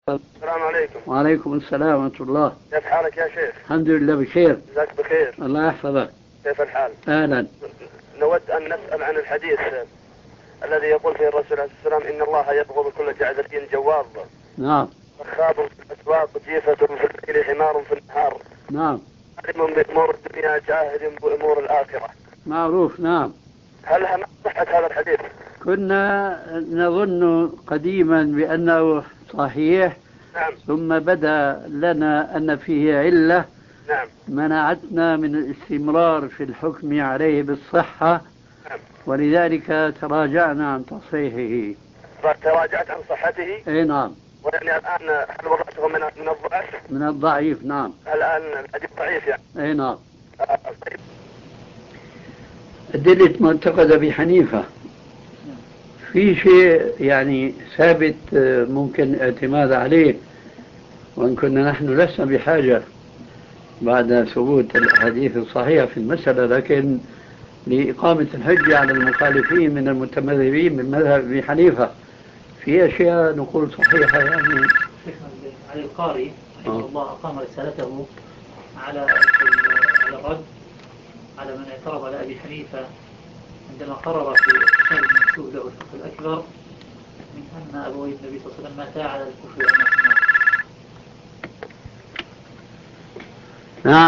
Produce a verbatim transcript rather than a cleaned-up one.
السلام عليكم. وعليكم السلام ورحمة الله. كيف حالك يا شيخ؟ الحمد لله بخير. جزاك بخير. الله يحفظك. كيف الحال؟ أهلا. نود أن نسأل عن الحديث الذي يقول فيه الرسول عليه السلام إن الله يبغض كل جعذري جواظ. نعم. رخاب في الأسواق، جيفة في الليل، حمار في النهار. نعم. علم بأمور الدنيا، جاهل بأمور الآخرة. معروف. نعم. هل هم صحة هذا الحديث؟ كنا نظن قديما بأنه صحيح. نعم. ثم بدا لنا أن فيه علة. نعم. منعتنا من الاستمرار في الحكم عليه بالصحة. نعم. ولذلك تراجعنا عن تصحيحه. تراجعت عن صحته؟ اي نعم. ويعني الآن هل وضعته من من الضعف؟ من الضعيف. نعم. الآن الحديث ضعيف يعني. اي نعم. آه طيب. أدلة معتقد أبي حنيفة في شيء يعني ثابت ممكن الاعتماد عليه، وإن كنا نحن لسنا بحاجة بعد ثبوت الأحاديث الصحيحة في المسألة، لكن لإقامة الحجة على المخالفين من المتمذهبين من مذهب أبي حنيفة في أشياء نقول صحيحة. يعني علي القاري رحمه الله أقام رسالته على على الرد على من اعترض على أبي حنيفة عندما قرر في كتاب المنسوب له الفقه الأكبر من أن أبوي النبي صلى الله عليه وسلم ماتا على الكفر والنار.